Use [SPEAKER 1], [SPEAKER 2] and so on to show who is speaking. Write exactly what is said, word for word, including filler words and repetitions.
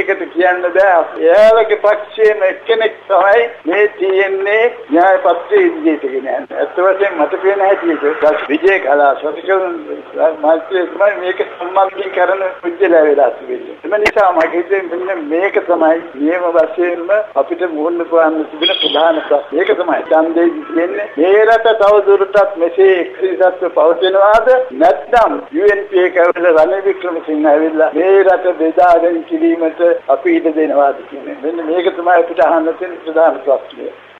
[SPEAKER 1] ඒකට කියන්න බෑ. එයාලගේ පක්ෂයේම එක්කෙනෙක් තමයි මේ තියෙන්නේ න්‍යාය පත්‍රයේ ඉදිරියට ගෙන යන්නේ. අත් වශයෙන් මට පේන හැටියට විජේ කලා සොටිකල් මාත්‍රේ තමයි මේක සම්බන්ධින් කරන පුජ්‍යලා වෙලා තිබෙන්නේ. එම නිසා මම හිතන්නේ මෙන්න මේක තමයි නියම වශයෙන්ම අපිට මුහුණ පාන්න තිබෙන ප්‍රධාන ප්‍රශ්නේ. ඒක තමයි ඡන්දේ කියන්නේ මේ රට තවදුරටත් මෙසේ එක්සීසත්ව පවතිනවාද නැත්නම් යූ එන් පී කවල රනිල් වික්‍රමසිංහ ඇවිල්ලා මේ රට බෙදාගෙන කිරීමට අපි ඉඩ දෙනවාද කියන්නේ. මෙන්න මේක තමයි අපිට අහන්න තියෙන ප්‍රධාන ප්‍රශ්නය.